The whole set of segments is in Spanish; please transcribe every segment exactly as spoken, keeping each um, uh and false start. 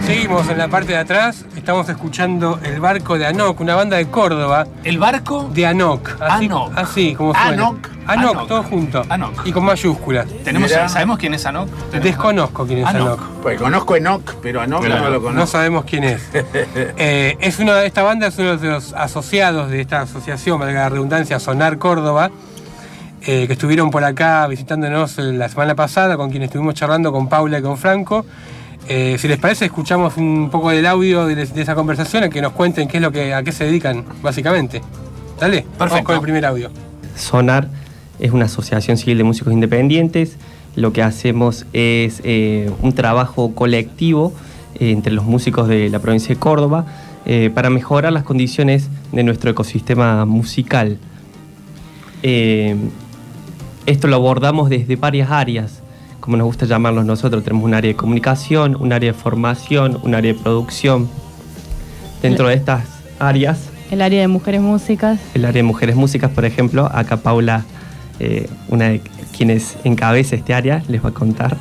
Seguimos en la parte de atrás, estamos escuchando El Barco de Anok, una banda de Córdoba. ¿El barco? De Anok. Así, Anok. Así, como suena. Anok. Anok, Anok. todo junto. Anok. Y con mayúsculas. ¿Tenemos, Mirá. ¿Sabemos quién es Anok? Desconozco quién es Anok. Anok. Pues conozco Enoch, pero Anok Claro. no lo No conozco. sabemos quién es. Eh, es una, esta banda es uno de los asociados de esta asociación, valga la redundancia, Sonar Córdoba, eh, que estuvieron por acá visitándonos la semana pasada, con quien estuvimos charlando con Paula y con Franco. Eh, si les parece, escuchamos un poco del audio de, de esa conversación, a que nos cuenten qué es lo que, a qué se dedican, básicamente. Dale, Perfecto. vamos con el primer audio. Sonar es una asociación civil de músicos independientes. Lo que hacemos es eh, un trabajo colectivo eh, entre los músicos de la provincia de Córdoba eh, para mejorar las condiciones de nuestro ecosistema musical. Eh, esto lo abordamos desde varias áreas, como nos gusta llamarlos nosotros. Tenemos un área de comunicación, un área de formación, un área de producción. Dentro de estas áreas, El área de mujeres músicas. el área de mujeres músicas, por ejemplo, acá Paula, eh, una de quienes encabeza este área, les va a contar.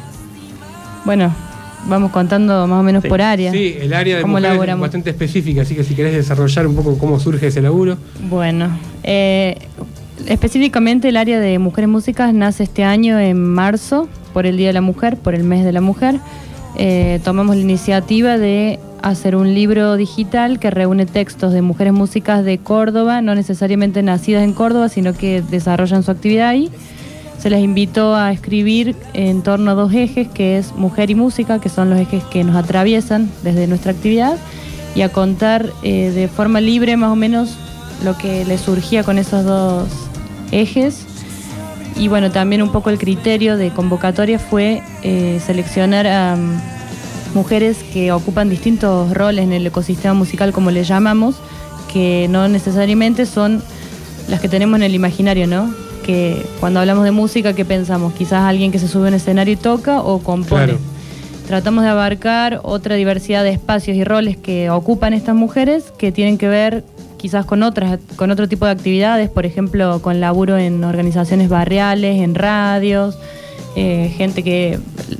Bueno, vamos contando más o menos Sí. por área. Sí, el área de ¿Cómo mujeres es laburamos? bastante específica, así que si querés desarrollar un poco cómo surge ese laburo. Bueno, eh, específicamente el área de mujeres músicas nace este año en marzo, por el Día de la Mujer, por el mes de la mujer. Eh, tomamos la iniciativa de hacer un libro digital que reúne textos de mujeres músicas de Córdoba, no necesariamente nacidas en Córdoba, sino que desarrollan su actividad ahí. Se les invitó a escribir en torno a dos ejes, que es mujer y música, que son los ejes que nos atraviesan desde nuestra actividad, y a contar eh, de forma libre más o menos lo que les surgía con esos dos ejes. Y bueno, también un poco el criterio de convocatoria fue eh, seleccionar a um, mujeres que ocupan distintos roles en el ecosistema musical, como le llamamos, que no necesariamente son las que tenemos en el imaginario, ¿no? Que cuando hablamos de música, ¿qué pensamos? Quizás alguien que se sube a un escenario y toca o compone. Claro. Tratamos de abarcar otra diversidad de espacios y roles que ocupan estas mujeres, que tienen que ver quizás con otras, con otro tipo de actividades, por ejemplo, con laburo en organizaciones barriales, en radios, eh, gente que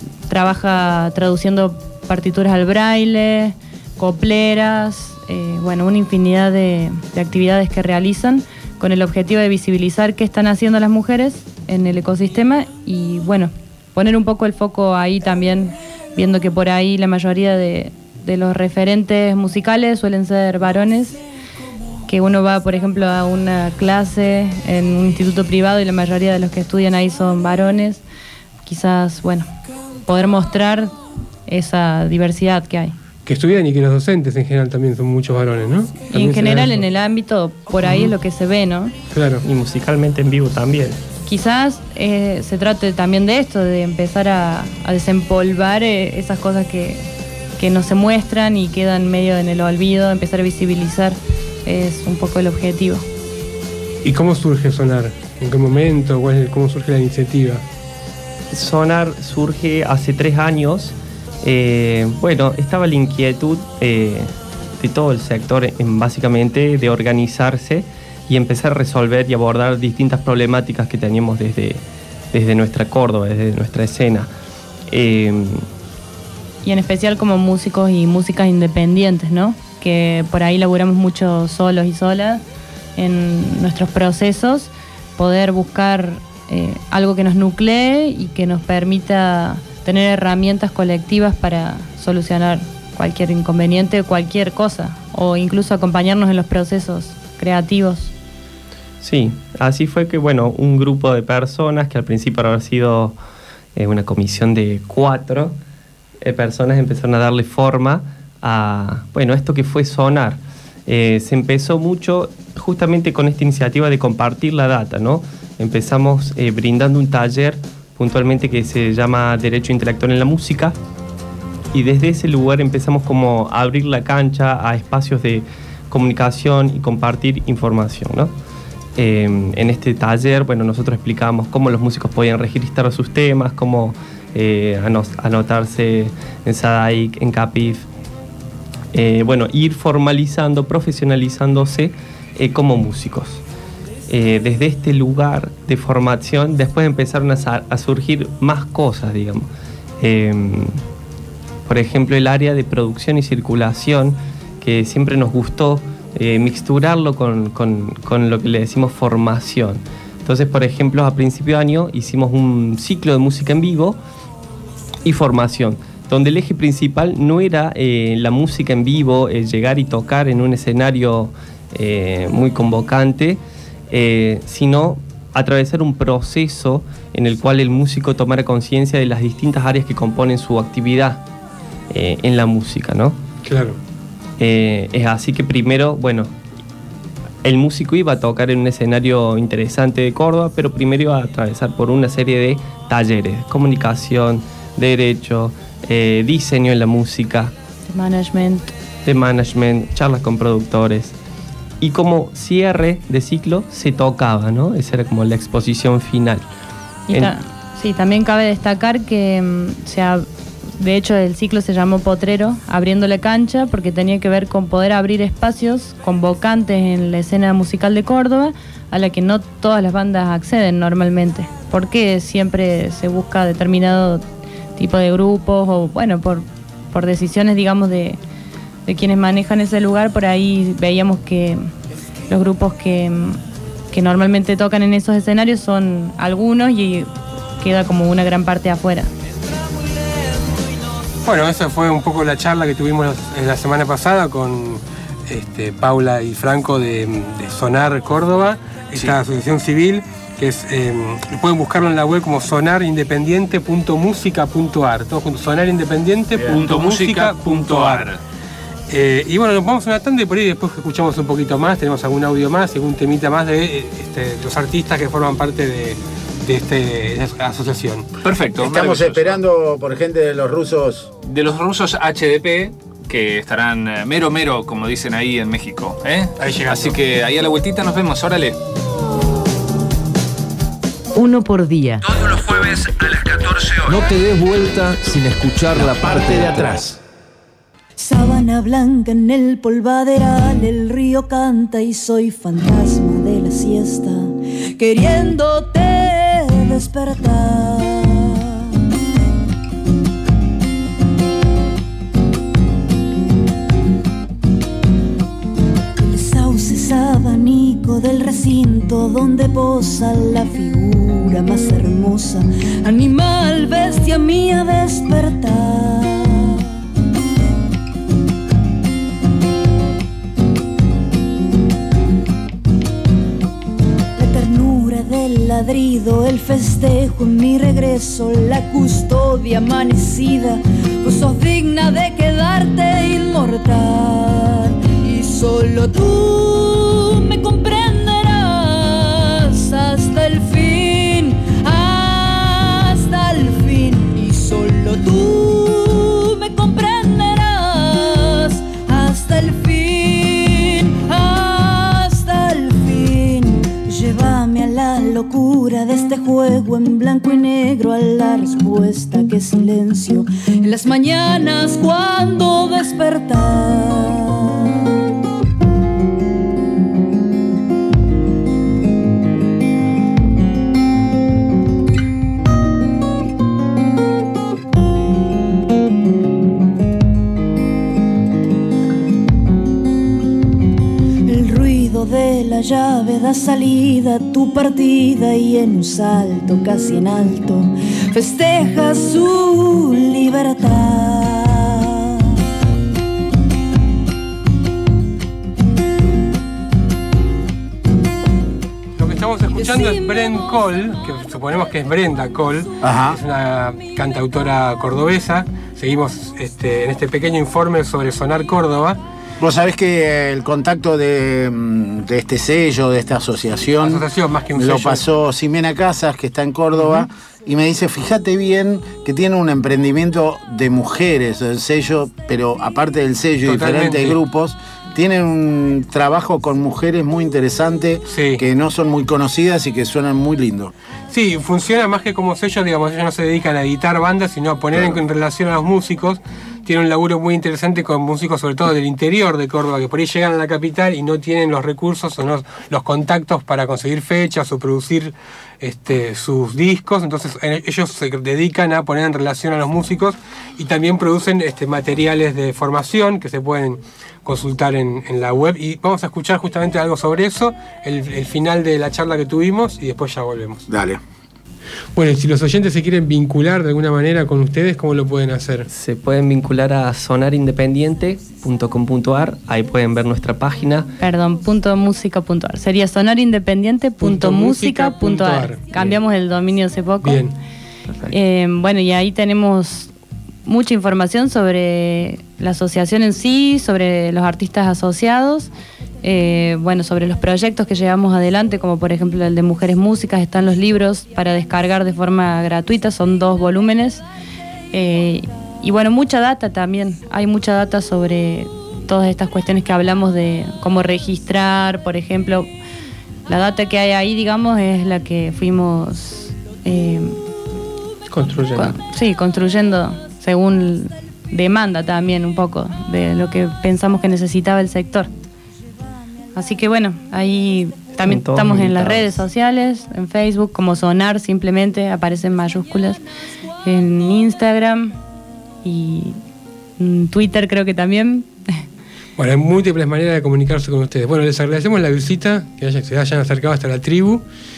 trabaja traduciendo partituras al braille, copleras, eh, bueno, una infinidad de, de actividades que realizan con el objetivo de visibilizar qué están haciendo las mujeres en el ecosistema y, bueno, poner un poco el foco ahí también, viendo que por ahí la mayoría de, de los referentes musicales suelen ser varones, que uno va, por ejemplo, a una clase en un instituto privado y la mayoría de los que estudian ahí son varones. Quizás, bueno, poder mostrar esa diversidad que hay. Que estudian y que los docentes en general también son muchos varones, ¿no? Y También en se general da eso. en el ámbito, por ahí es lo que se ve, ¿no? Claro. Y musicalmente en vivo también. Quizás eh, se trate también de esto, de empezar a, a desempolvar eh, esas cosas que, que no se muestran y quedan medio en el olvido, empezar a visibilizar es un poco el objetivo. ¿Y cómo surge Sonar? ¿En qué momento? ¿Cuál es- ¿Cómo surge la iniciativa? Sonar surge hace tres años. Eh, bueno, estaba la inquietud eh, de todo el sector, en, básicamente, de organizarse y empezar a resolver y abordar distintas problemáticas que teníamos desde, desde nuestra Córdoba, desde nuestra escena. Eh, Y en especial como músicos y músicas independientes, ¿no? Que por ahí laburamos mucho solos y solas en nuestros procesos, poder buscar eh, algo que nos nuclee y que nos permita tener herramientas colectivas para solucionar cualquier inconveniente, cualquier cosa, o incluso acompañarnos en los procesos creativos. Sí, así fue que, bueno, un grupo de personas, que al principio habrá sido eh, una comisión de cuatro eh, personas, empezaron a darle forma a, bueno, esto que fue Sonar. Eh, se empezó mucho justamente con esta iniciativa de compartir la data, ¿no? Empezamos eh, brindando un taller puntualmente que se llama Derecho Intelectual en la Música, y desde ese lugar empezamos como a abrir la cancha a espacios de comunicación y compartir información, ¿no? Eh, en este taller, bueno, nosotros explicábamos cómo los músicos podían registrar sus temas, cómo eh, anotarse en SADAIC, en CAPIF, eh, bueno, ir formalizando, profesionalizándose eh, como músicos. Eh, desde este lugar de formación, después empezaron a, a surgir más cosas, digamos. Eh, Por ejemplo, el área de producción y circulación, que siempre nos gustó eh, mixturarlo con, con, con lo que le decimos formación. Entonces, por ejemplo, a principio de año hicimos un ciclo de música en vivo y formación, donde el eje principal no era eh, la música en vivo, eh, llegar y tocar en un escenario eh, muy convocante, eh, sino atravesar un proceso en el cual el músico tomara conciencia de las distintas áreas que componen su actividad eh, en la música, ¿no? Claro. Eh, es así que primero, bueno, el músico iba a tocar en un escenario interesante de Córdoba, pero primero iba a atravesar por una serie de talleres, comunicación, derecho, eh, diseño en la música, De management. de management, charlas con productores. Y como cierre de ciclo se tocaba, ¿no? Esa era como la exposición final. Y En- ta- sí, también cabe destacar que mm, se ha- de hecho el ciclo se llamó Potrero, abriendo la cancha, porque tenía que ver con poder abrir espacios convocantes en la escena musical de Córdoba, a la que no todas las bandas acceden normalmente, porque siempre se busca determinado tipo de grupos, o bueno, por, por decisiones, digamos, de, de quienes manejan ese lugar. Por ahí veíamos que los grupos que, que normalmente tocan en esos escenarios son algunos y queda como una gran parte afuera. Bueno, esa fue un poco la charla que tuvimos la semana pasada con este, Paula y Franco de, de Sonar Córdoba, esta Sí. asociación civil, que es, eh, pueden buscarlo en la web como sonar independiente punto música punto ar, todos juntos, sonar independiente punto música punto ar. Eh, y bueno, nos vamos a una tanda y por ahí después escuchamos un poquito más, tenemos algún audio más, algún temita más de este, los artistas que forman parte de, de, este, de esta asociación. Perfecto. Estamos maravilloso. esperando por gente de los rusos. De los rusos H D P, que estarán eh, mero mero, como dicen ahí en México. ¿eh? Ahí llegando. Así que ahí a la vueltita nos vemos, órale. Uno por día. Todos los jueves a las catorce horas. No te des vuelta sin escuchar la parte de atrás. Sábana blanca en el polvaderal, el río canta y soy fantasma de la siesta, queriéndote despertar. El sauce es abanico del recinto donde posa la figura más hermosa, animal, bestia mía, despertar. Del ladrido, el festejo en mi regreso, la custodia amanecida, pues sos digna de quedarte inmortal. Y solo tú me comprenderás hasta el fin, hasta el fin. Y solo tú me comprenderás hasta el fin, hasta el fin. Llévame a la locura de este juego en blanco y negro, a la respuesta que silencio en las mañanas cuando despertar. De la llave da salida a tu partida y en un salto casi en alto festeja su libertad. Lo que estamos escuchando es Brent Cole, que suponemos que es Brenda Cole, Ajá. es una cantautora cordobesa. Seguimos este, en este pequeño informe sobre Sonar Córdoba. Vos sabés que el contacto de, de este sello, de esta asociación, Asociación, más que un me lo sello. pasó Ximena Casas, que está en Córdoba, uh-huh. y me dice, fíjate bien que tiene un emprendimiento de mujeres, el sello, pero aparte del sello, Totalmente. diferentes grupos, tienen un trabajo con mujeres muy interesante, Sí. que no son muy conocidas y que suenan muy lindo. Sí, funciona más que como sello, digamos, ellos no se dedican a editar bandas, sino a poner Claro. en, en relación a los músicos tiene un laburo muy interesante con músicos sobre todo del interior de Córdoba, que por ahí llegan a la capital y no tienen los recursos o no, los contactos para conseguir fechas o producir este, sus discos. Entonces ellos se dedican a poner en relación a los músicos y también producen este, materiales de formación que se pueden consultar en, en la web. Y vamos a escuchar justamente algo sobre eso, el, el final de la charla que tuvimos, y después ya volvemos. Dale. Bueno, y si los oyentes se quieren vincular de alguna manera con ustedes, ¿cómo lo pueden hacer? Se pueden vincular a sonar independiente punto com punto a r, ahí pueden ver nuestra página. Perdón, punto música punto a r. Sería sonar independiente punto música punto a r. Cambiamos el dominio hace poco. Bien. Eh, bueno, y ahí tenemos mucha información sobre la asociación en sí, sobre los artistas asociados. Eh, bueno, sobre los proyectos que llevamos adelante, como por ejemplo el de Mujeres Músicas, están los libros para descargar de forma gratuita, son dos volúmenes. Eh, y bueno, mucha data también, hay mucha data sobre todas estas cuestiones que hablamos de cómo registrar, por ejemplo. La data que hay ahí, digamos, es la que fuimos eh, construyendo. Con, sí, construyendo según demanda también un poco de lo que pensamos que necesitaba el sector. Así que bueno, ahí también estamos en las redes sociales, en Facebook, como Sonar, simplemente aparecen mayúsculas, en Instagram y en Twitter creo que también. Bueno, hay múltiples maneras de comunicarse con ustedes. Bueno, les agradecemos la visita, que hayan, se hayan acercado hasta la tribu.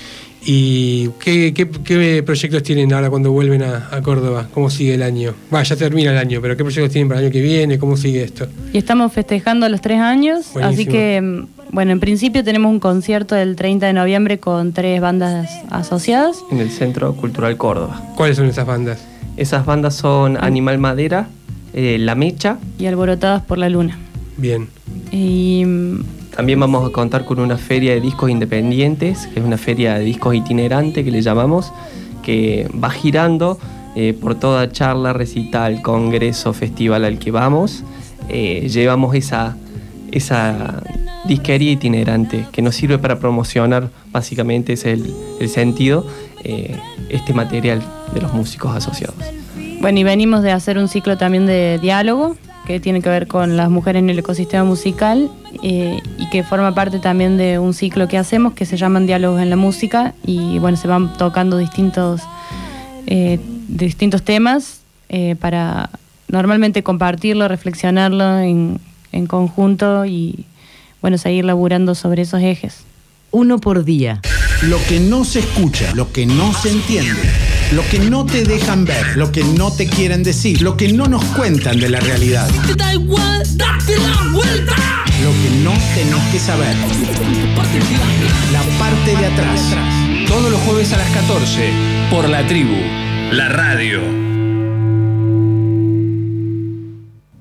¿Y qué, qué, qué proyectos tienen ahora cuando vuelven a, a Córdoba? ¿Cómo sigue el año? Va, ya termina el año, pero ¿qué proyectos tienen para el año que viene? ¿Cómo sigue esto? Y estamos festejando los tres años, Buenísimo. Así que, bueno, en principio tenemos un concierto el treinta de noviembre con tres bandas asociadas. En el Centro Cultural Córdoba. ¿Cuáles son esas bandas? Esas bandas son Animal Madera, eh, La Mecha. Y Alborotadas por la Luna. Bien. Y también vamos a contar con una feria de discos independientes, que es una feria de discos itinerante que le llamamos, que va girando eh, por toda charla, recital, congreso, festival al que vamos. Eh, llevamos esa, esa disquería itinerante que nos sirve para promocionar, básicamente ese es el, el sentido, eh, este material de los músicos asociados. Bueno, y venimos de hacer un ciclo también de diálogo, que tiene que ver con las mujeres en el ecosistema musical eh, y que forma parte también de un ciclo que hacemos que se llaman Diálogos en la Música, y bueno, se van tocando distintos, eh, distintos temas eh, para normalmente compartirlo, reflexionarlo en, en conjunto y bueno, seguir laburando sobre esos ejes. Uno por día. Lo que no se escucha, lo que no se entiende, lo que no te dejan ver, lo que no te quieren decir, lo que no nos cuentan de la realidad. Te da igual, date la vuelta. Lo que no tenés que saber. La parte de atrás. Todos los jueves a las catorce por La Tribu, la radio.